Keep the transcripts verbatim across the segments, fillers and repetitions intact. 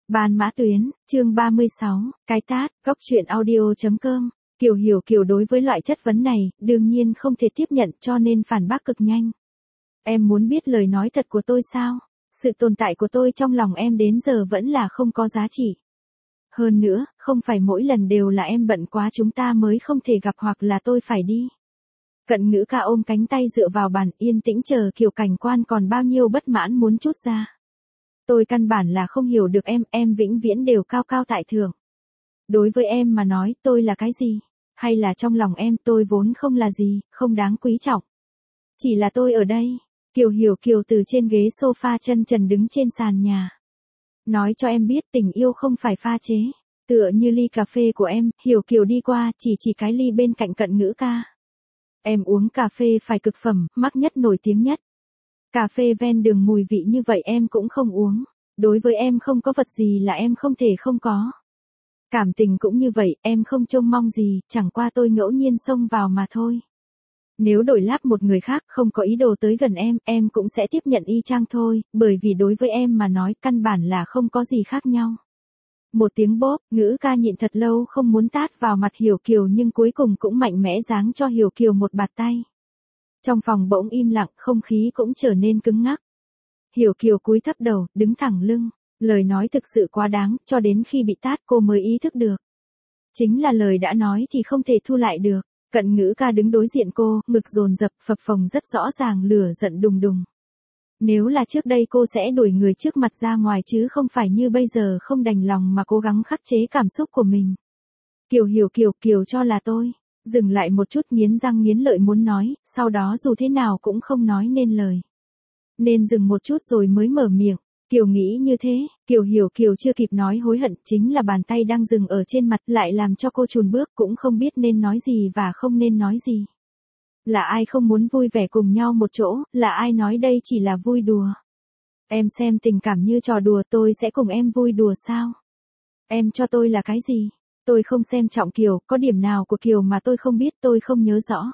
Ban Mã Tuyến, chương ba mươi sáu, cái tát, góc truyện audio.com. Kiều Hiểu Kiều đối với loại chất vấn này, đương nhiên không thể tiếp nhận cho nên phản bác cực nhanh. Em muốn biết lời nói thật của tôi sao? Sự tồn tại của tôi trong lòng em đến giờ vẫn là không có giá trị. Hơn nữa, không phải mỗi lần đều là em bận quá chúng ta mới không thể gặp hoặc là tôi phải đi. Cận Ngữ Ca ôm cánh tay dựa vào bàn yên tĩnh chờ Kiều Cảnh Quan còn bao nhiêu bất mãn muốn trút ra. Tôi căn bản là không hiểu được em, em vĩnh viễn đều cao cao tại thượng. Đối với em mà nói tôi là cái gì? Hay là trong lòng em tôi vốn không là gì, không đáng quý trọng. Chỉ là tôi ở đây. Kiều Hiểu Kiều từ trên ghế sofa chân trần đứng trên sàn nhà. Nói cho em biết tình yêu không phải pha chế. Tựa như ly cà phê của em, Hiểu Kiều đi qua chỉ chỉ cái ly bên cạnh Cận Ngữ Ca. Em uống cà phê phải cực phẩm, mắc nhất nổi tiếng nhất. Cà phê ven đường mùi vị như vậy em cũng không uống. Đối với em không có vật gì là em không thể không có. Cảm tình cũng như vậy, em không trông mong gì, chẳng qua tôi ngẫu nhiên xông vào mà thôi. Nếu đổi láp một người khác không có ý đồ tới gần em, em cũng sẽ tiếp nhận y chang thôi, bởi vì đối với em mà nói căn bản là không có gì khác nhau. Một tiếng bóp, Ngữ Ca nhịn thật lâu không muốn tát vào mặt Hiểu Kiều nhưng cuối cùng cũng mạnh mẽ giáng cho Hiểu Kiều một bạt tay. Trong phòng bỗng im lặng, không khí cũng trở nên cứng ngắc. Hiểu Kiều cúi thấp đầu, đứng thẳng lưng. Lời nói thực sự quá đáng, cho đến khi bị tát cô mới ý thức được. Chính là lời đã nói thì không thể thu lại được. Cận Ngữ Ca đứng đối diện cô, ngực dồn dập phập phồng rất rõ ràng lửa giận đùng đùng. Nếu là trước đây cô sẽ đuổi người trước mặt ra ngoài chứ không phải như bây giờ không đành lòng mà cố gắng khắc chế cảm xúc của mình. Kiều Hiểu Kiều, Kiều cho là tôi. Dừng lại một chút nghiến răng nghiến lợi muốn nói, sau đó dù thế nào cũng không nói nên lời. Nên dừng một chút rồi mới mở miệng. Kiều nghĩ như thế, Kiều Hiểu Kiều chưa kịp nói hối hận chính là bàn tay đang dừng ở trên mặt lại làm cho cô chùn bước cũng không biết nên nói gì và không nên nói gì. Là ai không muốn vui vẻ cùng nhau một chỗ, là ai nói đây chỉ là vui đùa. Em xem tình cảm như trò đùa tôi sẽ cùng em vui đùa sao? Em cho tôi là cái gì? Tôi không xem trọng Kiều, có điểm nào của Kiều mà tôi không biết tôi không nhớ rõ.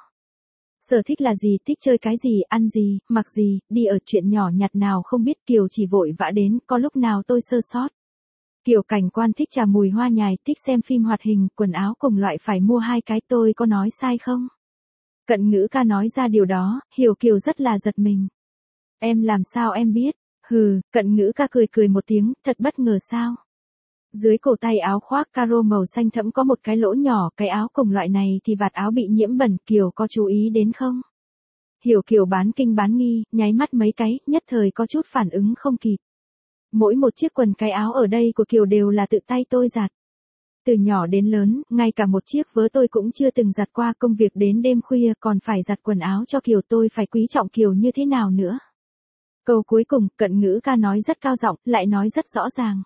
Sở thích là gì, thích chơi cái gì, ăn gì, mặc gì, đi ở chuyện nhỏ nhặt nào không biết Kiều chỉ vội vã đến, có lúc nào tôi sơ sót. Kiều Cảnh Quan thích trà mùi hoa nhài, thích xem phim hoạt hình, quần áo cùng loại phải mua hai cái tôi có nói sai không? Cận Ngữ Ca nói ra điều đó, Hiểu Kiều rất là giật mình. Em làm sao em biết? Hừ, Cận Ngữ Ca cười cười một tiếng, thật bất ngờ sao? Dưới cổ tay áo khoác caro màu xanh thẫm có một cái lỗ nhỏ, cái áo cùng loại này thì vạt áo bị nhiễm bẩn, Kiều có chú ý đến không? Hiểu Kiều bán kinh bán nghi, nháy mắt mấy cái, nhất thời có chút phản ứng không kịp. Mỗi một chiếc quần cái áo ở đây của Kiều đều là tự tay tôi giặt. Từ nhỏ đến lớn, ngay cả một chiếc vớ tôi cũng chưa từng giặt qua, công việc đến đêm khuya còn phải giặt quần áo cho Kiều, tôi phải quý trọng Kiều như thế nào nữa? Câu cuối cùng, Cận Ngữ Ca nói rất cao giọng, lại nói rất rõ ràng.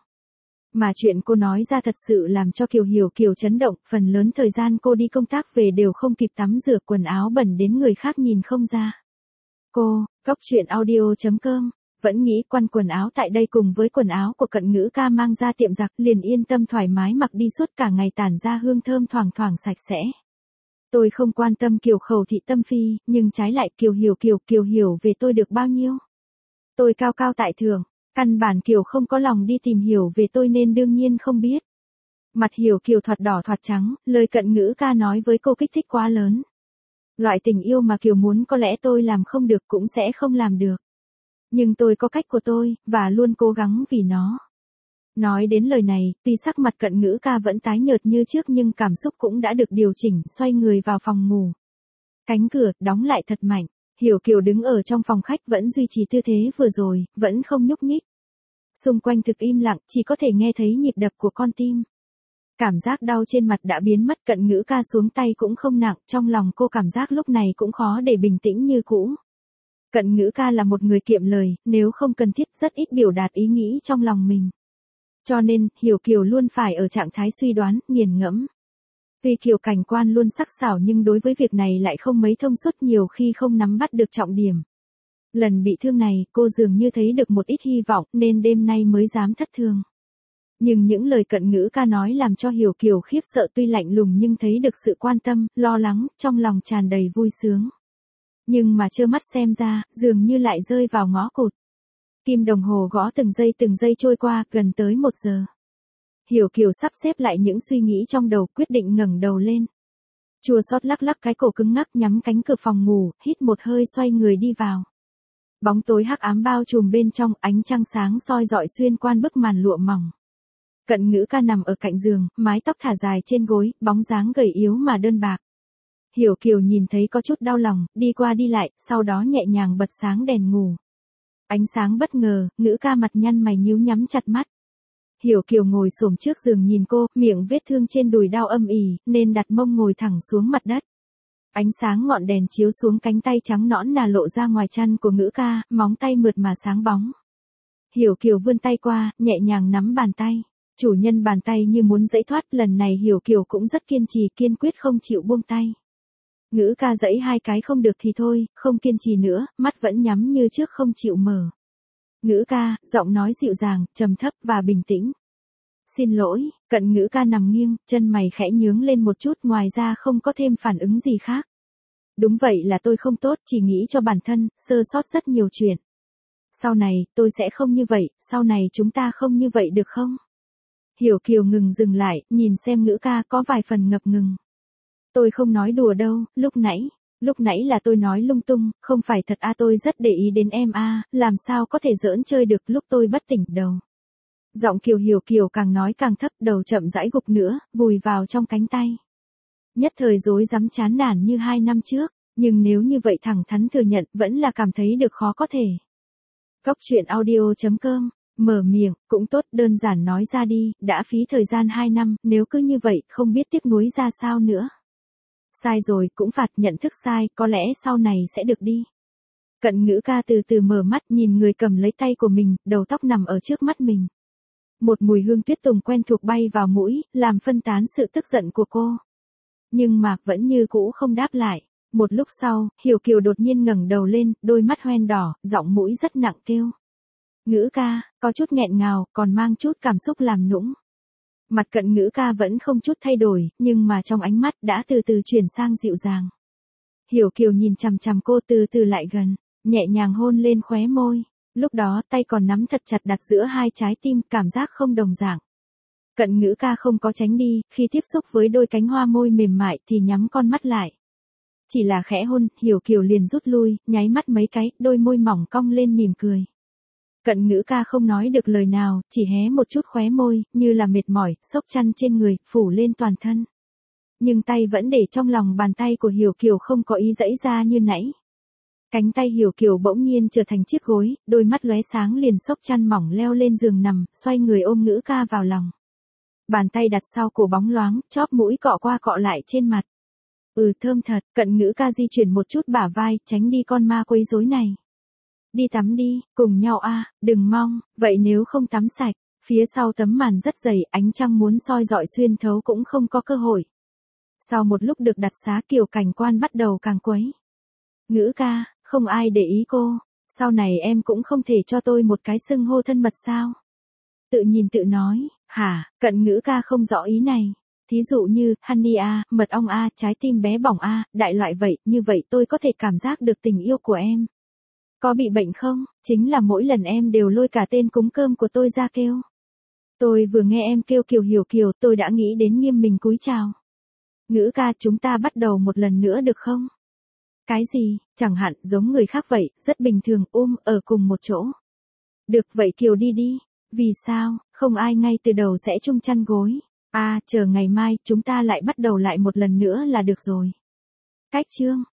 Mà chuyện cô nói ra thật sự làm cho Kiều Hiểu Kiều chấn động, phần lớn thời gian cô đi công tác về đều không kịp tắm rửa, quần áo bẩn đến người khác nhìn không ra. Cô, góc truyện audio.com, vẫn nghĩ quăn quần áo tại đây cùng với quần áo của Cận Ngữ Ca mang ra tiệm giặt liền yên tâm thoải mái mặc đi suốt cả ngày tản ra hương thơm thoảng thoảng sạch sẽ. Tôi không quan tâm Kiều khẩu thị tâm phi, nhưng trái lại Kiều Hiểu Kiều, Kiều hiểu về tôi được bao nhiêu. Tôi cao cao tại thượng. Căn bản Kiều không có lòng đi tìm hiểu về tôi nên đương nhiên không biết. Mặt Hiểu Kiều thoạt đỏ thoạt trắng, lời Cận Ngữ Ca nói với cô kích thích quá lớn. Loại tình yêu mà Kiều muốn có lẽ tôi làm không được cũng sẽ không làm được. Nhưng tôi có cách của tôi, và luôn cố gắng vì nó. Nói đến lời này, tuy sắc mặt Cận Ngữ Ca vẫn tái nhợt như trước nhưng cảm xúc cũng đã được điều chỉnh, xoay người vào phòng ngủ. Cánh cửa, đóng lại thật mạnh. Hiểu Kiều đứng ở trong phòng khách vẫn duy trì tư thế vừa rồi, vẫn không nhúc nhích. Xung quanh thực im lặng, chỉ có thể nghe thấy nhịp đập của con tim. Cảm giác đau trên mặt đã biến mất, Cận Ngữ Ca xuống tay cũng không nặng, trong lòng cô cảm giác lúc này cũng khó để bình tĩnh như cũ. Cận Ngữ Ca là một người kiệm lời, nếu không cần thiết rất ít biểu đạt ý nghĩ trong lòng mình. Cho nên, Hiểu Kiều luôn phải ở trạng thái suy đoán, nghiền ngẫm. Vì Kiều Cảnh Quan luôn sắc sảo nhưng đối với việc này lại không mấy thông suốt, nhiều khi không nắm bắt được trọng điểm. Lần bị thương này, cô dường như thấy được một ít hy vọng nên đêm nay mới dám thất thường. Nhưng những lời Cận Ngữ Ca nói làm cho Hiểu Kiều khiếp sợ, tuy lạnh lùng nhưng thấy được sự quan tâm, lo lắng, trong lòng tràn đầy vui sướng. Nhưng mà trơ mắt xem ra, dường như lại rơi vào ngõ cụt. Kim đồng hồ gõ từng giây từng giây trôi qua, gần tới một giờ. Hiểu Kiều sắp xếp lại những suy nghĩ trong đầu, quyết định ngẩng đầu lên. Chua xót lắc lắc cái cổ cứng ngắc, nhắm cánh cửa phòng ngủ, hít một hơi xoay người đi vào. Bóng tối hắc ám bao trùm bên trong, ánh trăng sáng soi rọi xuyên qua bức màn lụa mỏng. Cận Ngữ Ca nằm ở cạnh giường, mái tóc thả dài trên gối, bóng dáng gầy yếu mà đơn bạc. Hiểu Kiều nhìn thấy có chút đau lòng, đi qua đi lại, sau đó nhẹ nhàng bật sáng đèn ngủ. Ánh sáng bất ngờ, Ngữ Ca mặt nhăn mày nhíu nhắm chặt mắt. Hiểu Kiều ngồi xổm trước giường nhìn cô, miệng vết thương trên đùi đau âm ỉ, nên đặt mông ngồi thẳng xuống mặt đất. Ánh sáng ngọn đèn chiếu xuống cánh tay trắng nõn nà lộ ra ngoài chăn của Ngữ Ca, móng tay mượt mà sáng bóng. Hiểu Kiều vươn tay qua, nhẹ nhàng nắm bàn tay. Chủ nhân bàn tay như muốn giãy thoát, lần này Hiểu Kiều cũng rất kiên trì, kiên quyết không chịu buông tay. Ngữ Ca giãy hai cái không được thì thôi, không kiên trì nữa, mắt vẫn nhắm như trước không chịu mở. Ngữ Ca, giọng nói dịu dàng, trầm thấp và bình tĩnh. Xin lỗi, Cận Ngữ Ca nằm nghiêng, chân mày khẽ nhướng lên một chút, ngoài ra không có thêm phản ứng gì khác. Đúng vậy là tôi không tốt, chỉ nghĩ cho bản thân, sơ sót rất nhiều chuyện. Sau này, tôi sẽ không như vậy, sau này chúng ta không như vậy được không? Hiểu Kiều ngừng dừng lại, nhìn xem Ngữ Ca có vài phần ngập ngừng. Tôi không nói đùa đâu, lúc nãy, lúc nãy là tôi nói lung tung, không phải thật a tôi rất để ý đến em a, làm sao có thể giỡn chơi được lúc tôi bất tỉnh đầu. Giọng Kiều Hiểu Kiều càng nói càng thấp, đầu chậm rãi gục nữa, vùi vào trong cánh tay. Nhất thời rối rắm chán nản như hai năm trước, nhưng nếu như vậy thẳng thắn thừa nhận vẫn là cảm thấy được khó có thể. Góc truyện audio chấm com, mở miệng, cũng tốt, đơn giản nói ra đi, đã phí thời gian hai năm, nếu cứ như vậy, không biết tiếc nuối ra sao nữa. Sai rồi, cũng phạt, nhận thức sai, có lẽ sau này sẽ được đi. Cận Ngữ Ca từ từ mở mắt, nhìn người cầm lấy tay của mình, đầu tóc nằm ở trước mắt mình. Một mùi hương tuyết tùng quen thuộc bay vào mũi, làm phân tán sự tức giận của cô. Nhưng mà, vẫn như cũ không đáp lại. Một lúc sau, Hiểu Kiều đột nhiên ngẩng đầu lên, đôi mắt hoen đỏ, giọng mũi rất nặng kêu. Ngữ Ca, có chút nghẹn ngào, còn mang chút cảm xúc làm nũng. Mặt Cận Ngữ Ca vẫn không chút thay đổi, nhưng mà trong ánh mắt đã từ từ chuyển sang dịu dàng. Hiểu Kiều nhìn chằm chằm cô, từ từ lại gần, nhẹ nhàng hôn lên khóe môi. Lúc đó tay còn nắm thật chặt đặt giữa hai trái tim, cảm giác không đồng dạng. Cận Ngữ Ca không có tránh đi, khi tiếp xúc với đôi cánh hoa môi mềm mại thì nhắm con mắt lại. Chỉ là khẽ hôn, Hiểu Kiều liền rút lui, nháy mắt mấy cái, đôi môi mỏng cong lên mỉm cười. Cận Ngữ Ca không nói được lời nào, chỉ hé một chút khóe môi, như là mệt mỏi, xốc chăn trên người, phủ lên toàn thân. Nhưng tay vẫn để trong lòng bàn tay của Hiểu Kiều, không có ý giãy ra như nãy. Cánh tay Hiểu Kiều bỗng nhiên trở thành chiếc gối, đôi mắt lóe sáng liền xốc chăn mỏng leo lên giường nằm, xoay người ôm Ngữ Ca vào lòng. Bàn tay đặt sau cổ bóng loáng, chóp mũi cọ qua cọ lại trên mặt. Ừ, thơm thật. Cận Ngữ Ca di chuyển một chút bả vai, tránh đi con ma quấy rối này. Đi tắm đi, cùng nhau a, đừng mong, vậy nếu không tắm sạch, phía sau tấm màn rất dày, ánh trăng muốn soi rọi xuyên thấu cũng không có cơ hội. Sau một lúc được đặt xá, Kiều Cảnh Quan bắt đầu càng quấy. Ngữ Ca, không ai để ý cô, sau này em cũng không thể cho tôi một cái xưng hô thân mật sao? Tự nhìn tự nói, hả? Cận Ngữ Ca không rõ ý này. Thí dụ như, honey a, mật ong a, trái tim bé bỏng a, đại loại vậy, như vậy tôi có thể cảm giác được tình yêu của em. Có bị bệnh không? Chính là mỗi lần em đều lôi cả tên cúng cơm của tôi ra kêu. Tôi vừa nghe em kêu Kiều Hiểu Kiều, tôi đã nghĩ đến nghiêm mình cúi chào. Ngữ Ca, chúng ta bắt đầu một lần nữa được không? Cái gì? Chẳng hạn, giống người khác vậy, rất bình thường, ôm, ở cùng một chỗ. Được vậy Kiều đi đi. Vì sao, không ai ngay từ đầu sẽ chung chăn gối. À, chờ ngày mai, chúng ta lại bắt đầu lại một lần nữa là được rồi. Cách chương.